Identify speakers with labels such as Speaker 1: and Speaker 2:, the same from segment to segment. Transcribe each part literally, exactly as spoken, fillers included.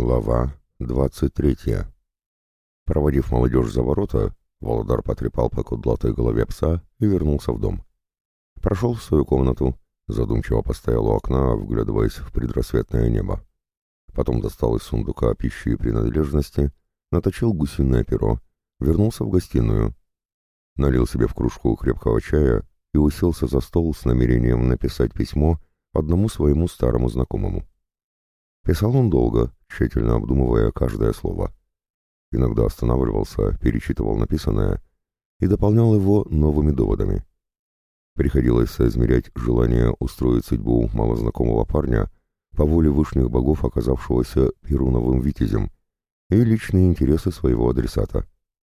Speaker 1: Глава двадцать третья. Проводив молодежь за ворота, Володар потрепал по кудлатой голове пса и вернулся в дом. Прошел в свою комнату, задумчиво постоял у окна, вглядываясь в предрассветное небо. Потом достал из сундука пищи и принадлежности, наточил гусиное перо, вернулся в гостиную, налил себе в кружку крепкого чая и уселся за стол с намерением написать письмо одному своему старому знакомому. Писал он долго, тщательно обдумывая каждое слово. Иногда останавливался, перечитывал написанное и дополнял его новыми доводами. Приходилось соизмерять желание устроить судьбу малознакомого парня по воле вышних богов, оказавшегося перуновым витязем, и личные интересы своего адресата.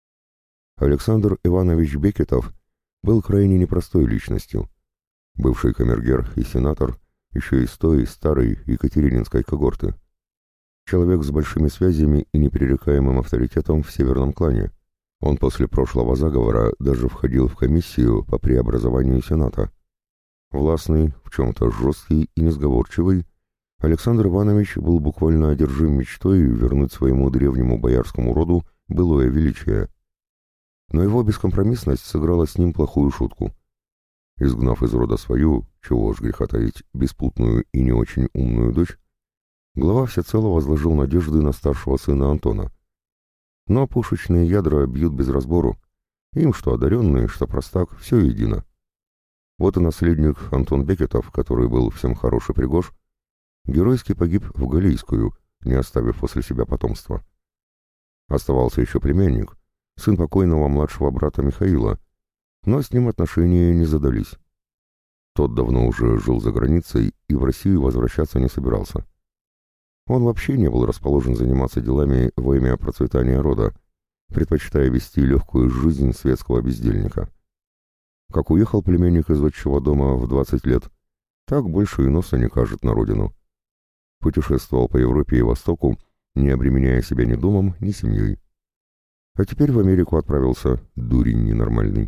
Speaker 1: Александр Иванович Бекетов был крайне непростой личностью. Бывший камергер и сенатор, еще из той старой екатерининской когорты. Человек с большими связями и непререкаемым авторитетом в северном клане. Он после прошлого заговора даже входил в комиссию по преобразованию Сената. Властный, в чем-то жесткий и несговорчивый, Александр Иванович был буквально одержим мечтой вернуть своему древнему боярскому роду былое величие. Но его бескомпромиссность сыграла с ним плохую шутку. Изгнав из рода свою, чего ж греха таить, беспутную и не очень умную дочь, глава всецело возложил надежды на старшего сына Антона. Но пушечные ядра бьют без разбору. Им что одаренный, что простак, все едино. Вот и наследник Антон Бекетов, который был всем хорош и пригож, геройски погиб в Галийскую, не оставив после себя потомства. Оставался еще племянник, сын покойного младшего брата Михаила, но с ним отношения не задались. Тот давно уже жил за границей и в Россию возвращаться не собирался. Он вообще не был расположен заниматься делами во имя процветания рода, предпочитая вести легкую жизнь светского бездельника. Как уехал племянник из отчего дома в двадцать лет, так больше и носа не кажет на родину. Путешествовал по Европе и Востоку, не обременяя себя ни домом, ни семьей. А теперь в Америку отправился, дурень ненормальный.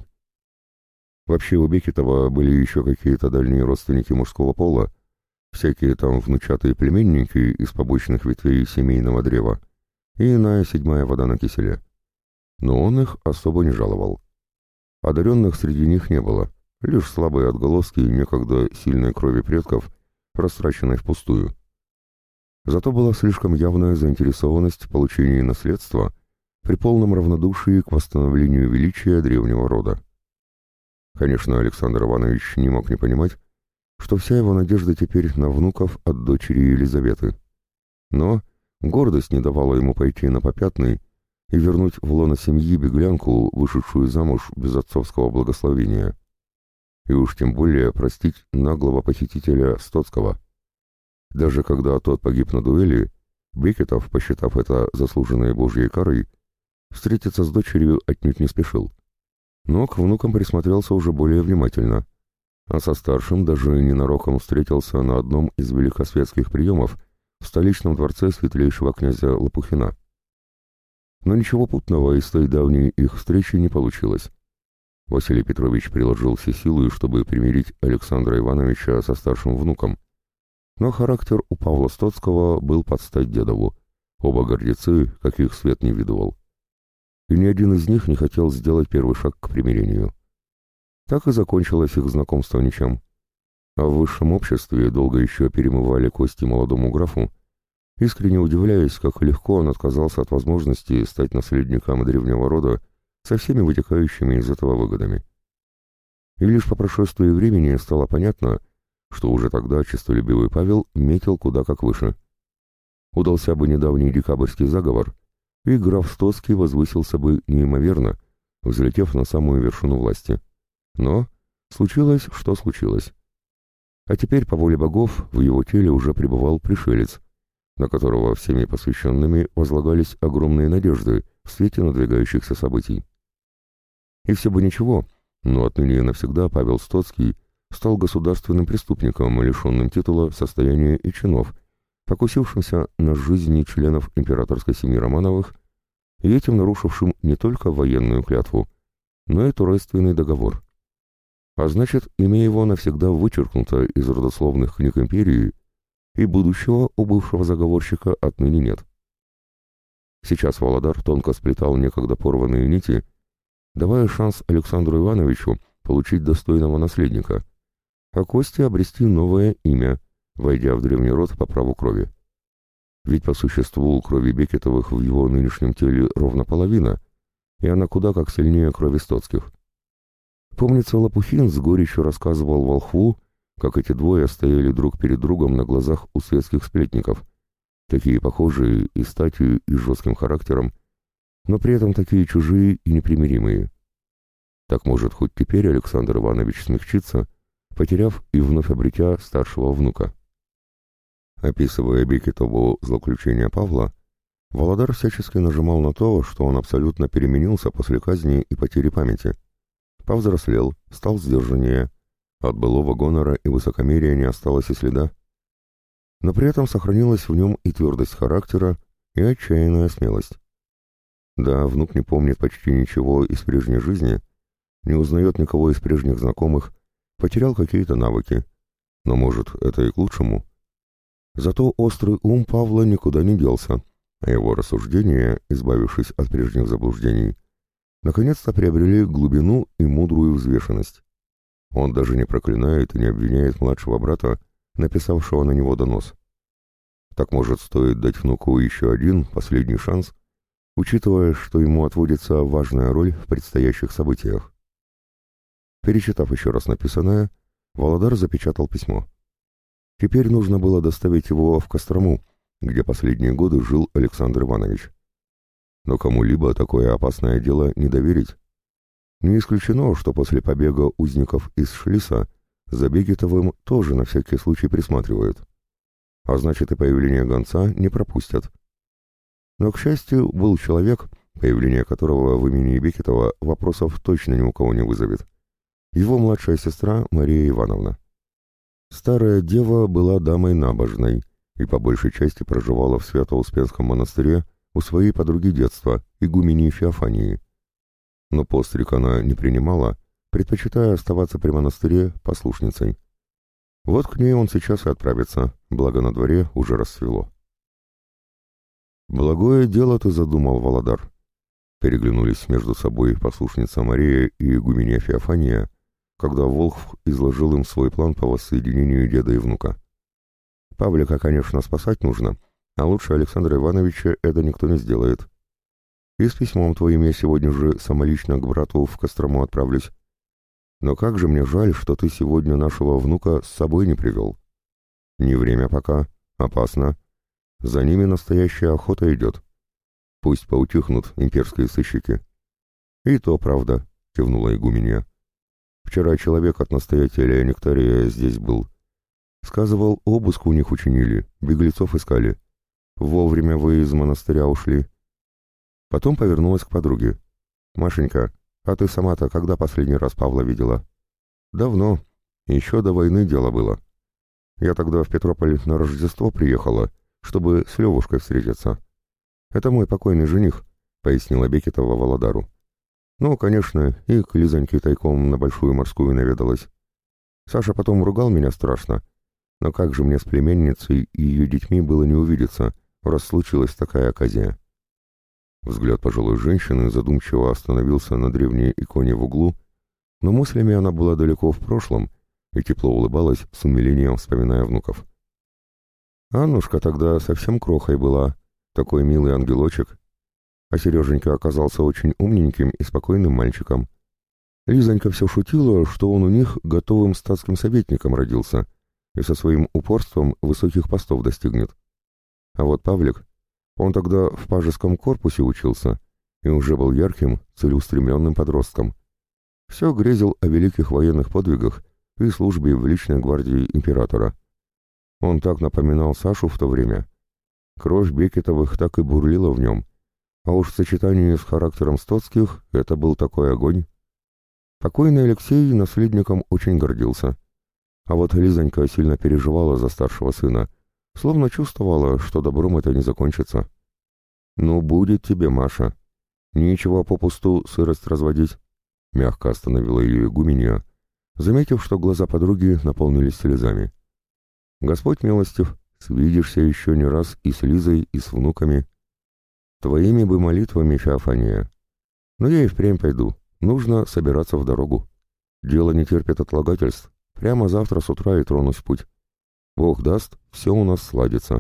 Speaker 1: Вообще у Бекетова были еще какие-то дальние родственники мужского пола, всякие там внучатые племенники из побочных ветвей семейного древа и иная седьмая вода на киселе. Но он их особо не жаловал. Одаренных среди них не было, лишь слабые отголоски некогда сильной крови предков, растраченной впустую. Зато была слишком явная заинтересованность в получении наследства при полном равнодушии к восстановлению величия древнего рода. Конечно, Александр Иванович не мог не понимать, что вся его надежда теперь на внуков от дочери Елизаветы. Но гордость не давала ему пойти на попятный и вернуть в лоно семьи беглянку, вышедшую замуж без отцовского благословения. И уж тем более простить наглого похитителя Стоцкого. Даже когда тот погиб на дуэли, Бекетов, посчитав это заслуженной божьей карой, встретиться с дочерью отнюдь не спешил. Но к внукам присмотрелся уже более внимательно, а со старшим даже ненароком встретился на одном из великосветских приемов в столичном дворце светлейшего князя Лопухина. Но ничего путного из той давней их встречи не получилось. Василий Петрович приложил все силы, чтобы примирить Александра Ивановича со старшим внуком. Но характер у Павла Стоцкого был под стать дедову. Оба гордецы, каких свет не видывал. И ни один из них не хотел сделать первый шаг к примирению. Так и закончилось их знакомство ничем. А в высшем обществе долго еще перемывали кости молодому графу, искренне удивляясь, как легко он отказался от возможности стать наследником древнего рода со всеми вытекающими из этого выгодами. И лишь по прошествии времени стало понятно, что уже тогда честолюбивый Павел метил куда как выше. Удался бы недавний декабрьский заговор, и граф Стоцкий возвысился бы неимоверно, взлетев на самую вершину власти. Но случилось, что случилось. А теперь, по воле богов, в его теле уже пребывал пришелец, на которого всеми посвященными возлагались огромные надежды в свете надвигающихся событий. И все бы ничего, но отныне и навсегда Павел Стоцкий стал государственным преступником, лишенным титула, состояния и чинов, покусившимся на жизни членов императорской семьи Романовых и этим нарушившим не только военную клятву, но и турецкий договор. А значит, имя его навсегда вычеркнуто из родословных книг империи, и будущего у бывшего заговорщика отныне нет. Сейчас Володар тонко сплетал некогда порванные нити, давая шанс Александру Ивановичу получить достойного наследника, а Косте обрести новое имя, войдя в древний род по праву крови. Ведь по существу крови Бекетовых в его нынешнем теле ровно половина, и она куда как сильнее крови Стоцких. Помнится, Лопухин с горечью рассказывал волхву, как эти двое стояли друг перед другом на глазах у светских сплетников, такие похожие и статью, и жестким характером, но при этом такие чужие и непримиримые. Так может, хоть теперь Александр Иванович смягчится, потеряв и вновь обретя старшего внука. Описывая Бекетову злоключение Павла, Володар всячески нажимал на то, что он абсолютно переменился после казни и потери памяти. Повзрослел, стал сдержаннее, от былого гонора и высокомерия не осталось и следа. Но при этом сохранилась в нем и твердость характера, и отчаянная смелость. Да, внук не помнит почти ничего из прежней жизни, не узнает никого из прежних знакомых, потерял какие-то навыки. Но, может, это и к лучшему. Зато острый ум Павла никуда не делся, а его рассуждения, избавившись от прежних заблуждений, наконец-то приобрели глубину и мудрую взвешенность. Он даже не проклинает и не обвиняет младшего брата, написавшего на него донос. Так, может, стоит дать внуку еще один, последний шанс, учитывая, что ему отводится важная роль в предстоящих событиях. Перечитав еще раз написанное, Володар запечатал письмо. Теперь нужно было доставить его в Кострому, где последние годы жил Александр Иванович. Но кому-либо такое опасное дело не доверить. Не исключено, что после побега узников из Шлиса за Бекетовым тоже на всякий случай присматривают. А значит, и появление гонца не пропустят. Но, к счастью, был человек, появление которого в имени Бекетова вопросов точно ни у кого не вызовет. Его младшая сестра Мария Ивановна. Старая дева была дамой набожной и по большей части проживала в Свято-Успенском монастыре у своей подруги детства, игумении Феофании. Но постриг она не принимала, предпочитая оставаться при монастыре послушницей. Вот к ней он сейчас и отправится, благо на дворе уже рассвело. «Благое дело ты задумал, Володар», — переглянулись между собой послушница Мария и игуменья Феофания, когда Волхв изложил им свой план по воссоединению деда и внука. «Павлика, конечно, спасать нужно, а лучше Александра Ивановича это никто не сделает. И с письмом твоим я сегодня же самолично к брату в Кострому отправлюсь. Но как же мне жаль, что ты сегодня нашего внука с собой не привел. Не время пока, опасно. За ними настоящая охота идет. Пусть поутихнут имперские сыщики». «И то правда», — кивнула игуменья. «Вчера человек от настоятеля Нектария здесь был. Сказывал, обыск у них учинили, беглецов искали. Вовремя вы из монастыря ушли». Потом повернулась к подруге. «Машенька, а ты сама-то когда последний раз Павла видела?» «Давно. Еще до войны дело было. Я тогда в Петрополь на Рождество приехала, чтобы с Левушкой встретиться. Это мой покойный жених», — пояснила Бекетова Володару. «Ну, конечно, и к Лизоньке тайком на Большую Морскую наведалась. Саша потом ругал меня страшно. Но как же мне с племянницей и ее детьми было не увидеться, раз случилась такая оказия?» Взгляд пожилой женщины задумчиво остановился на древней иконе в углу, но мыслями она была далеко в прошлом и тепло улыбалась, с умилением вспоминая внуков. «Аннушка тогда совсем крохой была, такой милый ангелочек. А Сереженька оказался очень умненьким и спокойным мальчиком. Лизонька все шутила, что он у них готовым статским советником родился и со своим упорством высоких постов достигнет. А вот Павлик, он тогда в пажеском корпусе учился и уже был ярким, целеустремленным подростком. Все грезил о великих военных подвигах и службе в личной гвардии императора. Он так напоминал Сашу в то время. Кровь Бекетовых так и бурлила в нем, а уж в сочетании с характером Стоцких это был такой огонь. Покойный Алексей наследником очень гордился. А вот Лизонька сильно переживала за старшего сына, словно чувствовала, что добром это не закончится. «Ну, будет тебе, Маша. Нечего попусту сырость разводить», — мягко остановила ее игуменья, заметив, что глаза подруги наполнились слезами. «Господь милостив, свидишься еще не раз и с Лизой, и с внуками». Твоими бы молитвами, Феофания. Но я и впрямь пойду. Нужно собираться в дорогу. Дело не терпит отлагательств. Прямо завтра с утра и тронусь в путь. Бог даст, все у нас сладится».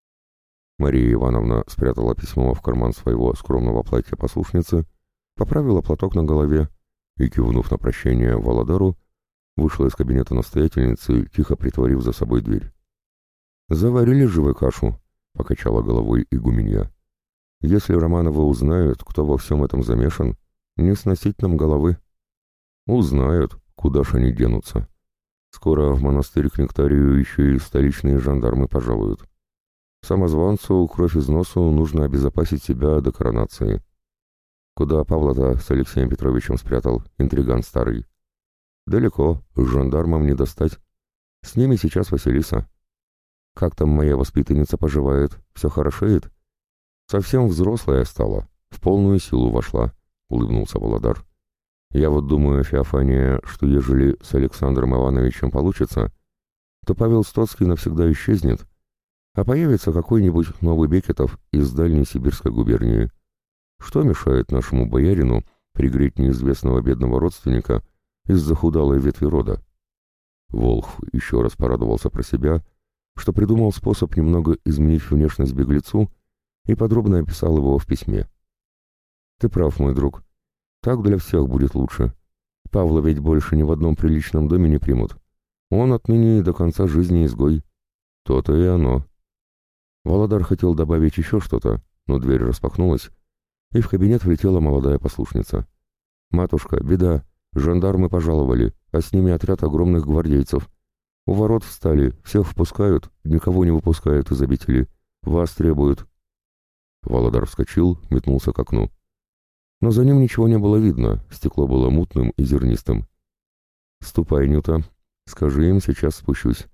Speaker 1: Мария Ивановна спрятала письмо в карман своего скромного платья послушницы, поправила платок на голове и, кивнув на прощение Володару, вышла из кабинета настоятельницы, тихо притворив за собой дверь. «Заварили же вы кашу», — покачала головой игуменья. «Если Романовы узнают, кто во всем этом замешан, не сносить нам головы». «Узнают, куда ж они денутся. Скоро в монастырь к Нектарию еще и столичные жандармы пожалуют. Самозванцу кровь из носу нужно обезопасить себя до коронации. Куда Павла-то с Алексеем Петровичем спрятал, интриган старый? Далеко, с жандармом не достать. С ними сейчас Василиса. Как там моя воспитанница поживает? Все хорошеет? Совсем взрослая стала, в полную силу вошла», — улыбнулся Володар. «Я вот думаю, Феофания, что ежели с Александром Ивановичем получится, то Павел Стоцкий навсегда исчезнет, а появится какой-нибудь новый Бекетов из дальней сибирской губернии. Что мешает нашему боярину пригреть неизвестного бедного родственника из захудалой ветви рода?» Волхв еще раз порадовался про себя, что придумал способ немного изменить внешность беглецу и подробно описал его в письме. «Ты прав, мой друг. Так для всех будет лучше. Павла ведь больше ни в одном приличном доме не примут. Он отныне и до конца жизни изгой. То-то и оно». Володар хотел добавить еще что-то, но дверь распахнулась, и в кабинет влетела молодая послушница. «Матушка, беда. Жандармы пожаловали, а с ними отряд огромных гвардейцев. У ворот встали, всех впускают, никого не выпускают из обители. Вас требуют». Володар вскочил, метнулся к окну. Но за ним ничего не было видно, стекло было мутным и зернистым. «Ступай, Нюта, скажи им, сейчас спущусь».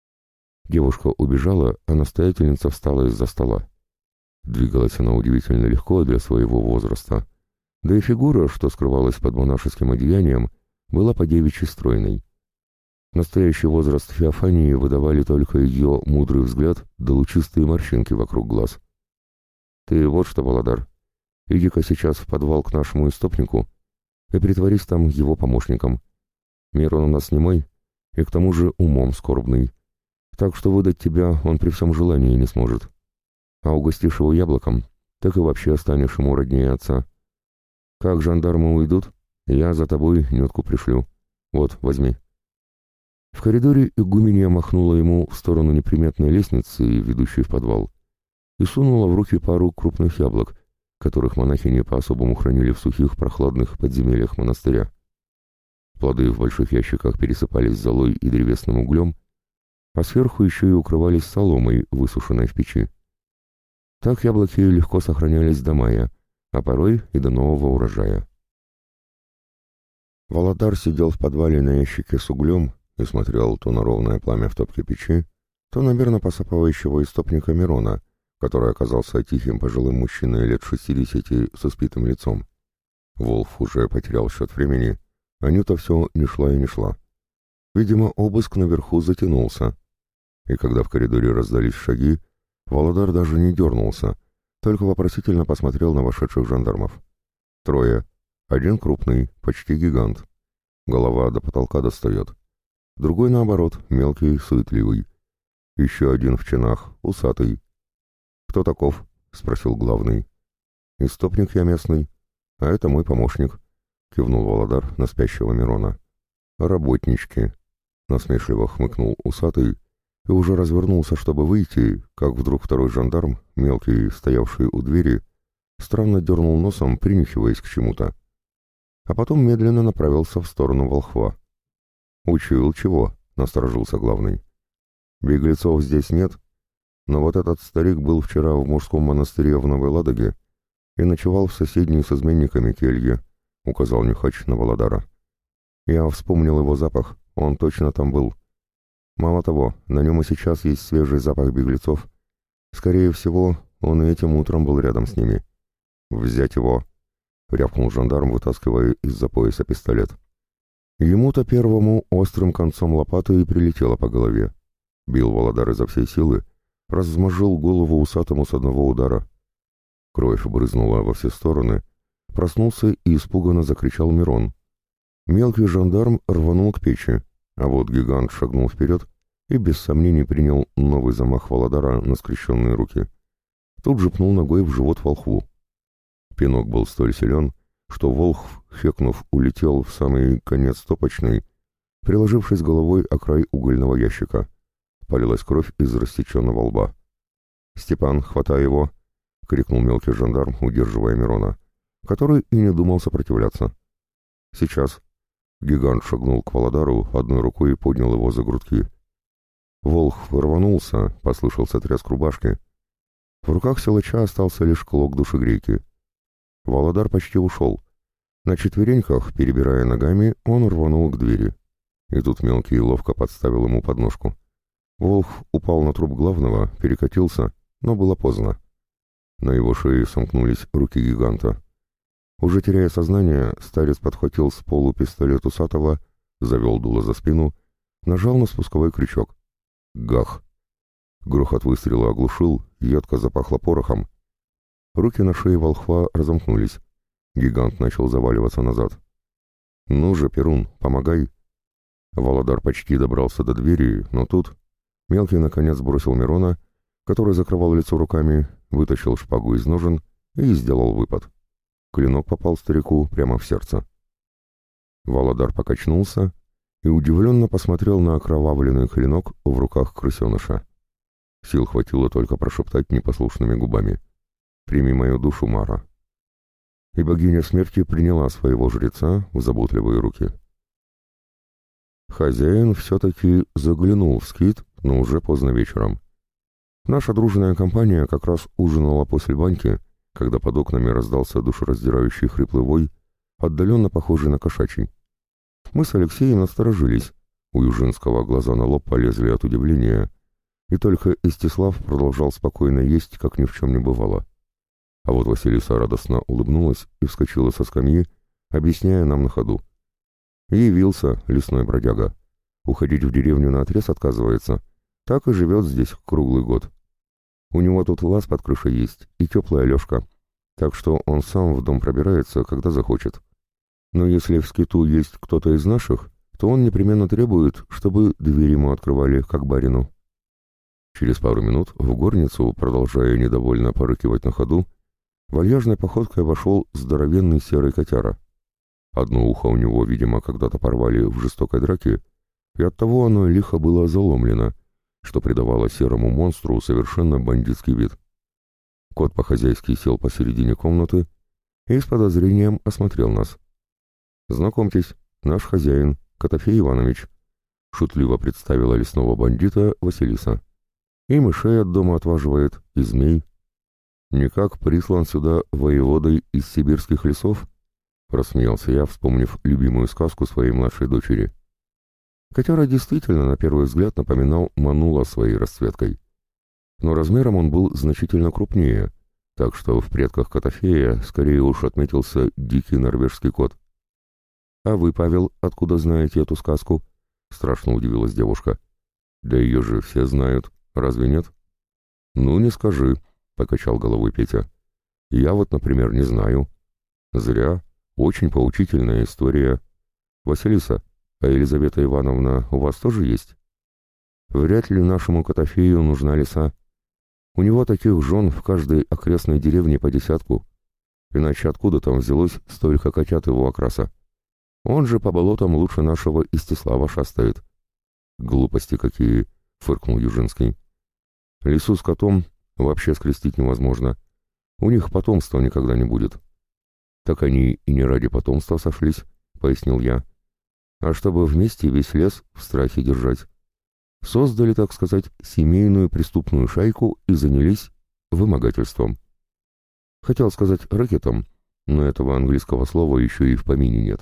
Speaker 1: Девушка убежала, а настоятельница встала из-за стола. Двигалась она удивительно легко для своего возраста, да и фигура, что скрывалась под монашеским одеянием, была по-девичьи стройной. Настоящий возраст Феофании выдавали только ее мудрый взгляд да лучистые морщинки вокруг глаз. «Ты вот что, Володар, иди-ка сейчас в подвал к нашему истопнику и притворись там его помощником. Мир он у нас немой, и к тому же умом скорбный, так что выдать тебя он при всем желании не сможет. А угостишь его яблоком, так и вообще станешь ему роднее отца. Как жандармы уйдут, я за тобой Нютку пришлю. Вот, возьми». В коридоре игуменья махнула ему в сторону неприметной лестницы, ведущей в подвал, и сунула в руки пару крупных яблок, которых монахини по-особому хранили в сухих прохладных подземельях монастыря. Плоды в больших ящиках пересыпались золой и древесным углем, а сверху еще и укрывались соломой, высушенной в печи. Так яблоки легко сохранялись до мая, а порой и до нового урожая. Володар сидел в подвале на ящике с углем и смотрел то на ровное пламя в топке печи, то на мерно посапывающего истопника Мирона, который оказался тихим пожилым мужчиной лет шестидесяти с испитым лицом. Волф уже потерял счет времени, а Нюта все не шла и не шла. Видимо, обыск наверху затянулся, и когда в коридоре раздались шаги, Володар даже не дернулся, только вопросительно посмотрел на вошедших жандармов. Трое. Один крупный, почти гигант. Голова до потолка достает. Другой, наоборот, мелкий, суетливый. Еще один в чинах, усатый. «Кто таков?» — спросил главный. «Истопник я местный, а это мой помощник», — кивнул Володар на спящего Мирона. «Работнички», — насмешливо хмыкнул усатый и уже развернулся, чтобы выйти, как вдруг второй жандарм, мелкий, стоявший у двери, странно дернул носом, принюхиваясь к чему-то, а потом медленно направился в сторону волхва. «Учуял чего?» — насторожился главный. «Беглецов здесь нет, но вот этот старик был вчера в мужском монастыре в Новой Ладоге и ночевал в соседней с изменниками келье», — указал Нюхач на Володара. «Я вспомнил его запах, он точно там был. Мало того, на нем и сейчас есть свежий запах беглецов. Скорее всего, он и этим утром был рядом с ними». «Взять его!» — рявкнул жандарм, вытаскивая из-за пояса пистолет. Ему-то первому острым концом лопаты и прилетело по голове. Бил Володар изо всей силы, размозжил голову усатому с одного удара. Кровь брызнула во все стороны. Проснулся и испуганно закричал Мирон. Мелкий жандарм рванул к печи, а вот гигант шагнул вперед и без сомнений принял новый замах Володара на скрещенные руки. Тут же пнул ногой в живот волхву. Пинок был столь силен, что волхв, хекнув, улетел в самый конец топочной, приложившись головой о край угольного ящика. Полилась кровь из рассеченного лба. «Степан, хватай его!» — крикнул мелкий жандарм, удерживая Мирона, который и не думал сопротивляться. «Сейчас!» — гигант шагнул к Володару, одной рукой поднял его за грудки. Волхв рванулся, послышался треск рубашки. В руках силача остался лишь клок душегрейки. Володар почти ушел. На четвереньках, перебирая ногами, он рванул к двери. И тут мелкий ловко подставил ему подножку. Волхв упал на труп главного, перекатился, но было поздно. На его шее сомкнулись руки гиганта. Уже теряя сознание, старец подхватил с полу пистолет усатого, завел дуло за спину, нажал на спусковой крючок. Гах! Грохот выстрела оглушил, едко запахло порохом. Руки на шее волхва разомкнулись. Гигант начал заваливаться назад. «Ну же, Перун, помогай!» Володар почти добрался до двери, но тут мелкий наконец бросил Мирона, который закрывал лицо руками, вытащил шпагу из ножен и сделал выпад. Клинок попал старику прямо в сердце. Володар покачнулся и удивленно посмотрел на окровавленный клинок в руках крысеныша. Сил хватило только прошептать непослушными губами: «Прими мою душу, Мара». И богиня смерти приняла своего жреца в заботливые руки. Хозяин все-таки заглянул в скит, но уже поздно вечером. Наша дружная компания как раз ужинала после баньки, когда под окнами раздался душераздирающий хриплый вой, отдаленно похожий на кошачий. Мы с Алексеем насторожились, у Южинского глаза на лоб полезли от удивления, и только Истислав продолжал спокойно есть, как ни в чем не бывало. А вот Василиса радостно улыбнулась и вскочила со скамьи, объясняя нам на ходу. Явился лесной бродяга. Уходить в деревню наотрез отказывается, так и живет здесь круглый год. У него тут лаз под крышей есть и теплая лёжка, так что он сам в дом пробирается, когда захочет. Но если в скиту есть кто-то из наших, то он непременно требует, чтобы дверь ему открывали, как барину. Через пару минут в горницу, продолжая недовольно порыкивать на ходу, вальяжной походкой вошел здоровенный серый котяра. Одно ухо у него, видимо, когда-то порвали в жестокой драке, и оттого оно лихо было заломлено, что придавало серому монстру совершенно бандитский вид. Кот по-хозяйски сел посередине комнаты и с подозрением осмотрел нас. «Знакомьтесь, наш хозяин, Котофей Иванович», — шутливо представила лесного бандита Василиса. «И мышей от дома отваживает, и змей. Никак прислан сюда воеводой из сибирских лесов?» — рассмеялся я, вспомнив любимую сказку своей младшей дочери. Котяра действительно на первый взгляд напоминал манула своей расцветкой. Но размером он был значительно крупнее, так что в предках Котофея скорее уж отметился дикий норвежский кот. «А вы, Павел, откуда знаете эту сказку?» — страшно удивилась девушка. «Да ее же все знают, разве нет?» «Ну, не скажи», — покачал головой Петя. «Я вот, например, не знаю». «Зря. Очень поучительная история. Василиса, а Елизавета Ивановна у вас тоже есть?» «Вряд ли нашему Котофею нужна лиса. У него таких жен в каждой окрестной деревне по десятку. Иначе откуда там взялось столько котят его окраса? Он же по болотам лучше нашего Истислава шастает». «Глупости какие!» — фыркнул Южинский. «Лису с котом вообще скрестить невозможно. У них потомства никогда не будет». «Так они и не ради потомства сошлись», — пояснил я, «а чтобы вместе весь лес в страхе держать. Создали, так сказать, семейную преступную шайку и занялись вымогательством. Хотел сказать рэкетом, но этого английского слова еще и в помине нет».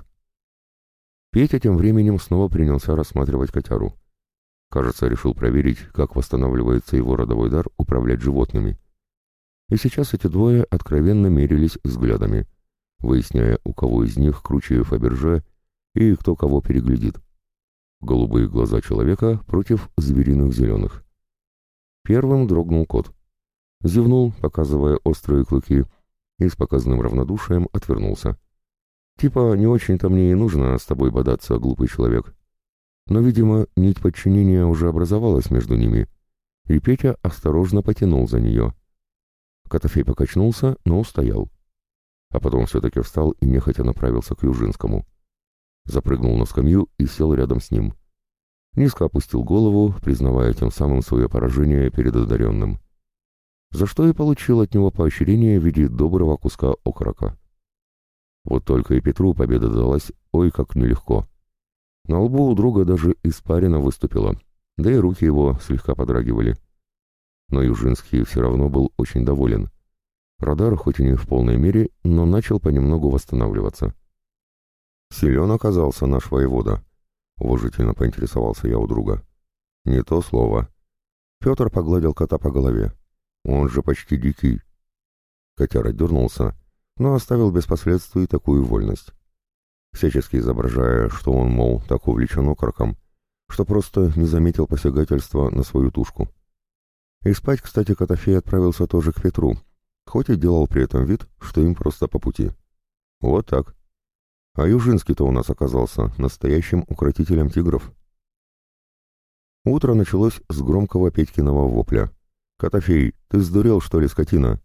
Speaker 1: Петя тем временем снова принялся рассматривать котяру. Кажется, решил проверить, как восстанавливается его родовой дар управлять животными. И сейчас эти двое откровенно мерились взглядами, выясняя, у кого из них круче Фаберже и кто кого переглядит. Голубые глаза человека против звериных зеленых. Первым дрогнул кот. Зевнул, показывая острые клыки, и с показным равнодушием отвернулся. Типа, не очень-то мне и нужно с тобой бодаться, глупый человек. Но, видимо, нить подчинения уже образовалась между ними, и Петя осторожно потянул за нее. Котофей покачнулся, но устоял. А потом все-таки встал и нехотя направился к Южинскому. Запрыгнул на скамью и сел рядом с ним. Низко опустил голову, признавая тем самым свое поражение перед одаренным. За что и получил от него поощрение в виде доброго куска окорока. Вот только и Петру победа далась ой как нелегко. На лбу у друга даже испарина выступила, да и руки его слегка подрагивали. Но Южинский все равно был очень доволен. Радар, хоть и не в полной мере, но начал понемногу восстанавливаться. «Силен оказался наш воевода», — уважительно поинтересовался я у друга. «Не то слово». Петр погладил кота по голове. «Он же почти дикий». Котяра дернулся, но оставил без последствий такую вольность, всячески изображая, что он, мол, так увлечен окороком, что просто не заметил посягательства на свою тушку. И спать, кстати, Котофей отправился тоже к Петру, хоть и делал при этом вид, что им просто по пути. Вот так. А Южинский-то у нас оказался настоящим укротителем тигров. Утро началось с громкого Петькиного вопля. «Котофей, ты сдурел, что ли, скотина?»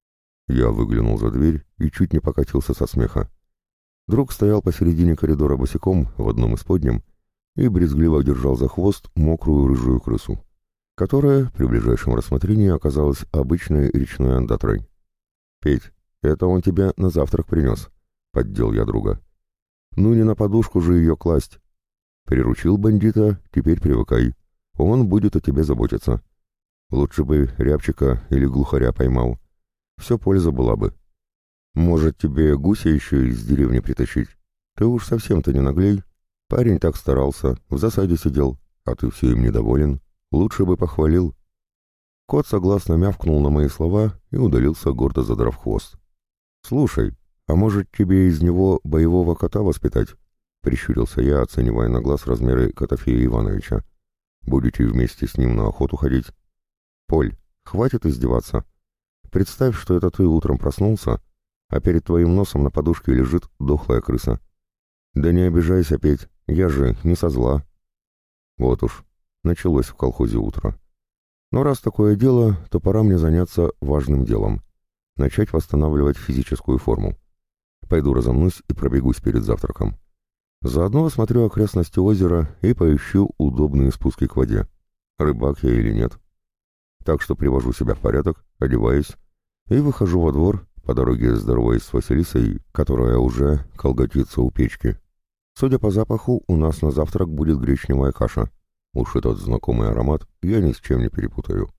Speaker 1: Я выглянул за дверь и чуть не покатился со смеха. Друг стоял посередине коридора босиком в одном из подням и брезгливо держал за хвост мокрую рыжую крысу, которая при ближайшем рассмотрении оказалась обычной речной ондатрой. «Петь, это он тебя на завтрак принес», — поддел я друга. «Ну не на подушку же ее класть. Приручил бандита, теперь привыкай. Он будет о тебе заботиться. Лучше бы рябчика или глухаря поймал. Все польза была бы. Может, тебе гуся еще из деревни притащить? Ты уж совсем-то не наглей. Парень так старался, в засаде сидел, а ты все им недоволен. Лучше бы похвалил». Кот согласно мявкнул на мои слова и удалился, гордо задрав хвост. «Слушай, а может тебе из него боевого кота воспитать?» — прищурился я, оценивая на глаз размеры Котофея Ивановича. «Будете вместе с ним на охоту ходить?» «Поль, хватит издеваться. Представь, что это ты утром проснулся, а перед твоим носом на подушке лежит дохлая крыса. Да не обижайся, Петь, я же не со зла». Вот уж, началось в колхозе утро. Но раз такое дело, то пора мне заняться важным делом. Начать восстанавливать физическую форму. Пойду разомнусь и пробегусь перед завтраком. Заодно осмотрю окрестности озера и поищу удобные спуски к воде. Рыбак я или нет. Так что привожу себя в порядок, одеваюсь и выхожу во двор, по дороге здороваясь с Василисой, которая уже колготится у печки. Судя по запаху, у нас на завтрак будет гречневая каша. Уж этот знакомый аромат я ни с чем не перепутаю.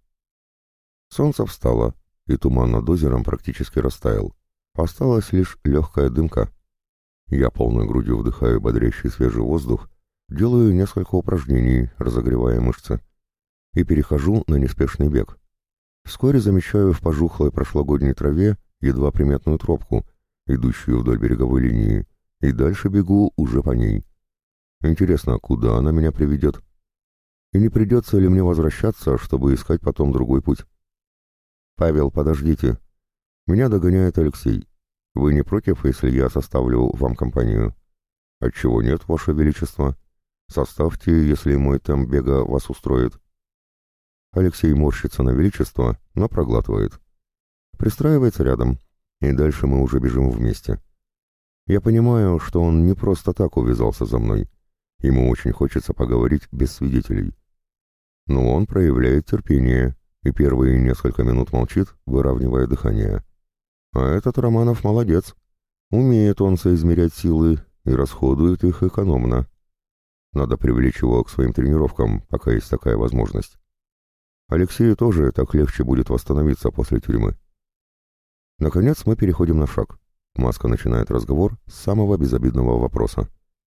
Speaker 1: Солнце встало, и туман над озером практически растаял. Осталась лишь легкая дымка. Я полной грудью вдыхаю бодрящий свежий воздух, делаю несколько упражнений, разогревая мышцы, и перехожу на неспешный бег. Вскоре замечаю в пожухлой прошлогодней траве едва приметную тропку, идущую вдоль береговой линии, и дальше бегу уже по ней. Интересно, куда она меня приведет? И не придется ли мне возвращаться, чтобы искать потом другой путь? «Павел, подождите. Меня догоняет Алексей. Вы не против, если я составлю вам компанию?» «Отчего нет, Ваше Величество? Составьте, если мой темп бега вас устроит». Алексей морщится на величество, но проглатывает. Пристраивается рядом, и дальше мы уже бежим вместе. Я понимаю, что он не просто так увязался за мной. Ему очень хочется поговорить без свидетелей. Но он проявляет терпение и первые несколько минут молчит, выравнивая дыхание. А этот Романов молодец. Умеет он соизмерять силы и расходует их экономно. Надо привлечь его к своим тренировкам, пока есть такая возможность. Алексею тоже так легче будет восстановиться после тюрьмы. Наконец мы переходим на шаг. Маска начинает разговор с самого безобидного вопроса.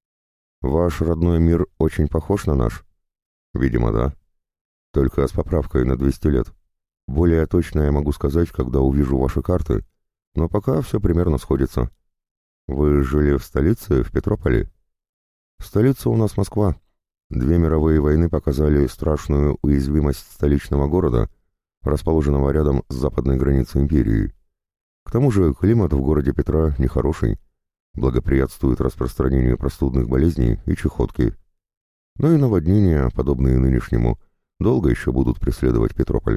Speaker 1: «Ваш родной мир очень похож на наш?» «Видимо, да. Только с поправкой на двести лет. Более точно я могу сказать, когда увижу ваши карты, но пока все примерно сходится. Вы жили в столице, в Петрополе?» «Столица у нас Москва. Две мировые войны показали страшную уязвимость столичного города, расположенного рядом с западной границей империи. К тому же климат в городе Петра нехороший, благоприятствует распространению простудных болезней и чехотки. Но и наводнения, подобные нынешнему, долго еще будут преследовать Петрополь.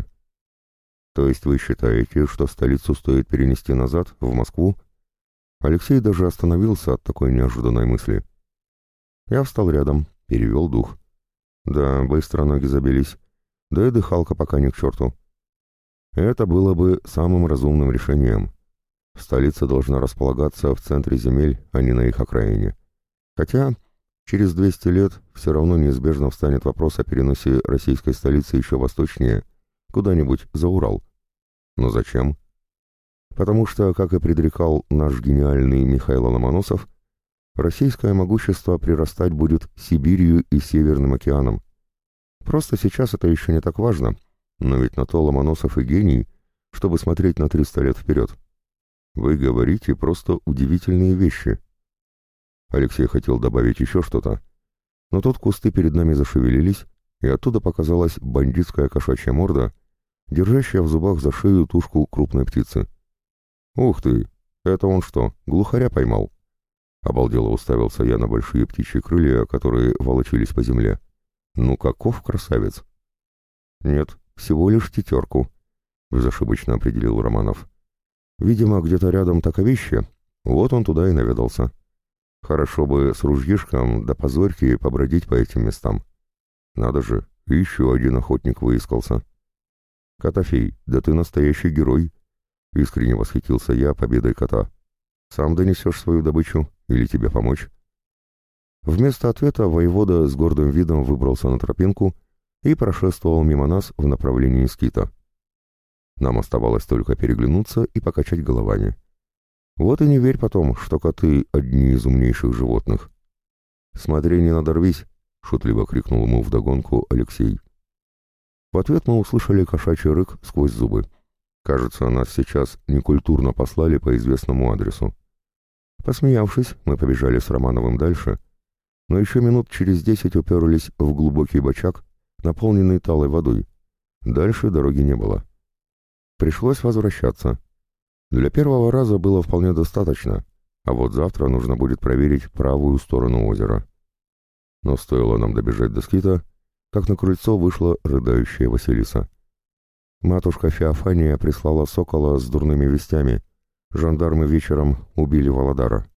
Speaker 1: То есть вы считаете, что столицу стоит перенести назад, в Москву? Алексей даже остановился от такой неожиданной мысли. Я встал рядом, перевел дух. Да, быстро ноги забились, да и дыхалка пока не к черту. Это было бы самым разумным решением. Столица должна располагаться в центре земель, а не на их окраине. Хотя через двести лет все равно неизбежно встанет вопрос о переносе российской столицы еще восточнее, куда-нибудь за Урал. Но зачем? Потому что, как и предрекал наш гениальный Михаил Ломоносов, российское могущество прирастать будет Сибирью и Северным океаном. Просто сейчас это еще не так важно, но ведь на то Ломоносов и гений, чтобы смотреть на триста лет вперед. Вы говорите просто удивительные вещи. Алексей хотел добавить еще что-то, но тут кусты перед нами зашевелились, и оттуда показалась бандитская кошачья морда, держащая в зубах за шею тушку крупной птицы. «Ух ты! Это он что, глухаря поймал?» Обалдело уставился я на большие птичьи крылья, которые волочились по земле. «Ну каков красавец!» «Нет, всего лишь тетерку», — безошибочно определил Романов. «Видимо, где-то рядом таковище, вот он туда и наведался. Хорошо бы с ружьишком до позорьки побродить по этим местам. Надо же, еще один охотник выискался». «Котофей, да ты настоящий герой!» — искренне восхитился я победой кота. «Сам донесешь свою добычу или тебе помочь?» Вместо ответа воевода с гордым видом выбрался на тропинку и прошествовал мимо нас в направлении скита. Нам оставалось только переглянуться и покачать головами. Вот и не верь потом, что коты — одни из умнейших животных. «Смотри, не надорвись!» — шутливо крикнул ему вдогонку Алексей. В ответ мы услышали кошачий рык сквозь зубы. Кажется, нас сейчас некультурно послали по известному адресу. Посмеявшись, мы побежали с Романовым дальше, но еще минут через десять уперлись в глубокий бочак, наполненный талой водой. Дальше дороги не было. Пришлось возвращаться. Для первого раза было вполне достаточно, а вот завтра нужно будет проверить правую сторону озера. Но стоило нам добежать до скита, как на крыльцо вышла рыдающая Василиса. Матушка Феофания прислала сокола с дурными вестями. Жандармы вечером убили Володара.